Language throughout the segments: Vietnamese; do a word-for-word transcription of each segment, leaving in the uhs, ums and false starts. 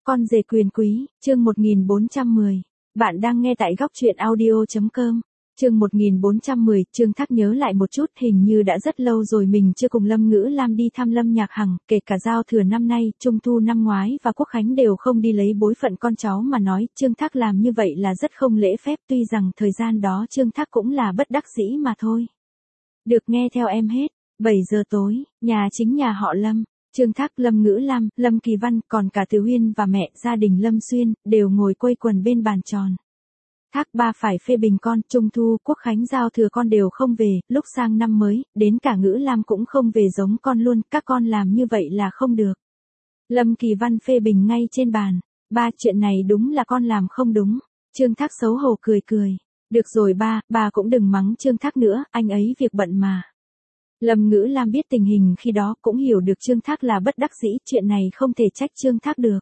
Con rể quyền quý, chương một nghìn bốn trăm mười. Bạn đang nghe tại góc truyện audio chấm com. Chương một nghìn bốn trăm mười, Trương Thác nhớ lại một chút, hình như đã rất lâu rồi mình chưa cùng Lâm Ngữ Lam đi thăm Lâm Nhạc Hằng, kể cả giao thừa năm nay, trung thu năm ngoái và quốc khánh đều không đi lấy bối phận con cháu mà nói, Trương Thác làm như vậy là rất không lễ phép, tuy rằng thời gian đó Trương Thác cũng là bất đắc dĩ mà thôi. Được, nghe theo em hết. bảy giờ tối, nhà chính nhà họ Lâm. Trương Thác, Lâm Ngữ Lam, Lâm Kỳ Văn, còn cả Từ Huyên và mẹ, gia đình Lâm Xuyên, đều ngồi quây quần bên bàn tròn. Thác ba phải phê bình con, trung thu, quốc khánh, giao thừa con đều không về, lúc sang năm mới, đến cả Ngữ Lam cũng không về giống con luôn, các con làm như vậy là không được. Lâm Kỳ Văn phê bình ngay trên bàn. Ba, chuyện này đúng là con làm không đúng. Trương Thác xấu hổ cười cười. Được rồi ba, ba cũng đừng mắng Trương Thác nữa, anh ấy việc bận mà. Lâm Ngữ Lam biết tình hình khi đó, cũng hiểu được Trương Thác là bất đắc dĩ, chuyện này không thể trách Trương Thác được.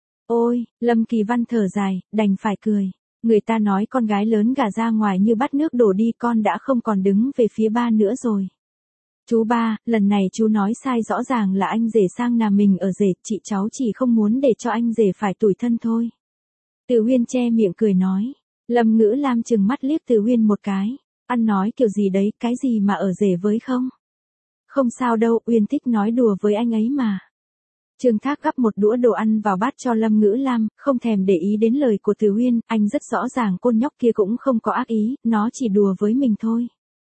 Ôi, Lâm Kỳ Văn thở dài, đành phải cười. Người ta nói con gái lớn gả ra ngoài như bắt nước đổ đi, con đã không còn đứng về phía ba nữa rồi. Chú ba, lần này chú nói sai, rõ ràng là anh rể sang nhà mình ở rể, chị cháu chỉ không muốn để cho anh rể phải tủi thân thôi. Từ Huyên che miệng cười nói. Lâm Ngữ Lam trừng mắt liếc Từ Huyên một cái. Ăn nói kiểu gì đấy, cái gì mà ở rể với không? Không sao đâu, Uyên thích nói đùa với anh ấy mà. Trương Thác gắp một đũa đồ ăn vào bát cho Lâm Ngữ Lam, không thèm để ý đến lời của Từ Huyên, anh rất rõ ràng con nhóc kia cũng không có ác ý, nó chỉ đùa với mình thôi.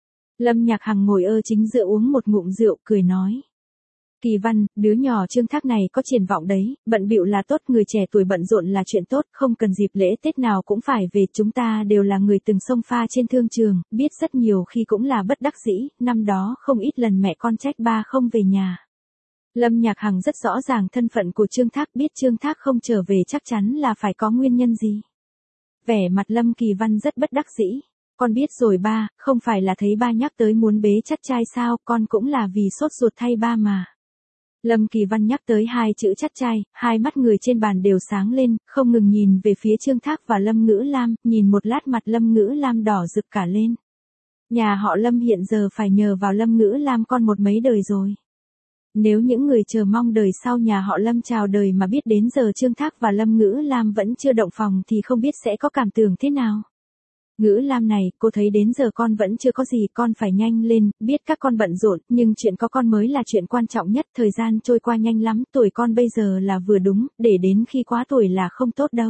Lâm Nhạc Hằng ngồi ơ chính giữa uống một ngụm rượu, cười nói. Kỳ Văn, đứa nhỏ Trương Thác này có triển vọng đấy, bận bịu là tốt, người trẻ tuổi bận rộn là chuyện tốt, không cần dịp lễ Tết nào cũng phải về, chúng ta đều là người từng xông pha trên thương trường, biết rất nhiều khi cũng là bất đắc dĩ, năm đó không ít lần mẹ con trách ba không về nhà. Lâm Nhạc Hằng rất rõ ràng thân phận của Trương Thác, biết Trương Thác không trở về chắc chắn là phải có nguyên nhân gì. Vẻ mặt Lâm Kỳ Văn rất bất đắc dĩ. Con biết rồi ba, không phải là thấy ba nhắc tới muốn bế chắc trai sao, con cũng là vì sốt ruột thay ba mà. Lâm Kỳ Văn nhắc tới hai chữ chắc trai, hai mắt người trên bàn đều sáng lên, không ngừng nhìn về phía Trương Thác và Lâm Ngữ Lam, nhìn một lát mặt Lâm Ngữ Lam đỏ rực cả lên. Nhà họ Lâm hiện giờ phải nhờ vào Lâm Ngữ Lam con một mấy đời rồi. Nếu những người chờ mong đời sau nhà họ Lâm chào đời mà biết đến giờ Trương Thác và Lâm Ngữ Lam vẫn chưa động phòng thì không biết sẽ có cảm tưởng thế nào. Ngữ Lam này, cô thấy đến giờ con vẫn chưa có gì, con phải nhanh lên, biết các con bận rộn, nhưng chuyện có con mới là chuyện quan trọng nhất, thời gian trôi qua nhanh lắm, tuổi con bây giờ là vừa đúng, để đến khi quá tuổi là không tốt đâu.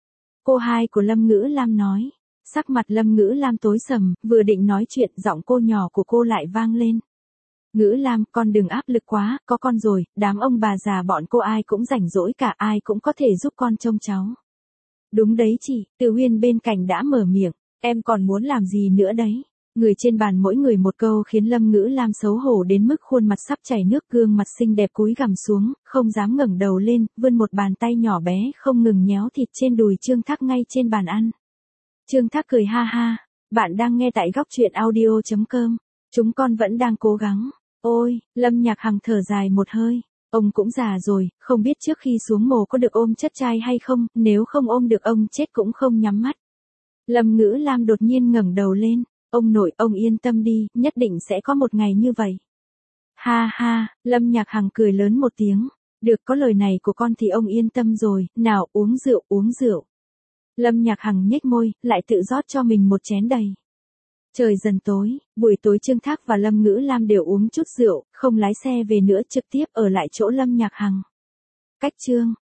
Cô hai của Lâm Ngữ Lam nói. Sắc mặt Lâm Ngữ Lam tối sầm, vừa định nói chuyện, giọng cô nhỏ của cô lại vang lên. Ngữ Lam, con đừng áp lực quá, có con rồi, đám ông bà già bọn cô ai cũng rảnh rỗi cả, ai cũng có thể giúp con trông cháu. Đúng đấy chị, Từ Huyên bên cạnh đã mở miệng. Em còn muốn làm gì nữa đấy? Người trên bàn mỗi người một câu khiến Lâm Ngữ Lam xấu hổ đến mức khuôn mặt sắp chảy nước, gương mặt xinh đẹp cúi gằm xuống, không dám ngẩng đầu lên, vươn một bàn tay nhỏ bé không ngừng nhéo thịt trên đùi Trương Thác ngay trên bàn ăn. Trương Thác cười ha ha. Bạn đang nghe tại góc truyện audio chấm com. Chúng con vẫn đang cố gắng. Ôi, Lâm Nhạc Hằng thở dài một hơi. Ông cũng già rồi, không biết trước khi xuống mồ có được ôm chất trai hay không, nếu không ôm được ông chết cũng không nhắm mắt. Lâm Ngữ Lam đột nhiên ngẩng đầu lên. Ông nội, ông yên tâm đi, nhất định sẽ có một ngày như vậy. Ha ha, Lâm Nhạc Hằng cười lớn một tiếng. Được, có lời này của con thì ông yên tâm rồi, nào uống rượu, uống rượu. Lâm Nhạc Hằng nhếch môi, lại tự rót cho mình một chén đầy. Trời dần tối, buổi tối Trương Thác và Lâm Ngữ Lam đều uống chút rượu, không lái xe về nữa, trực tiếp ở lại chỗ Lâm Nhạc Hằng. Cách chương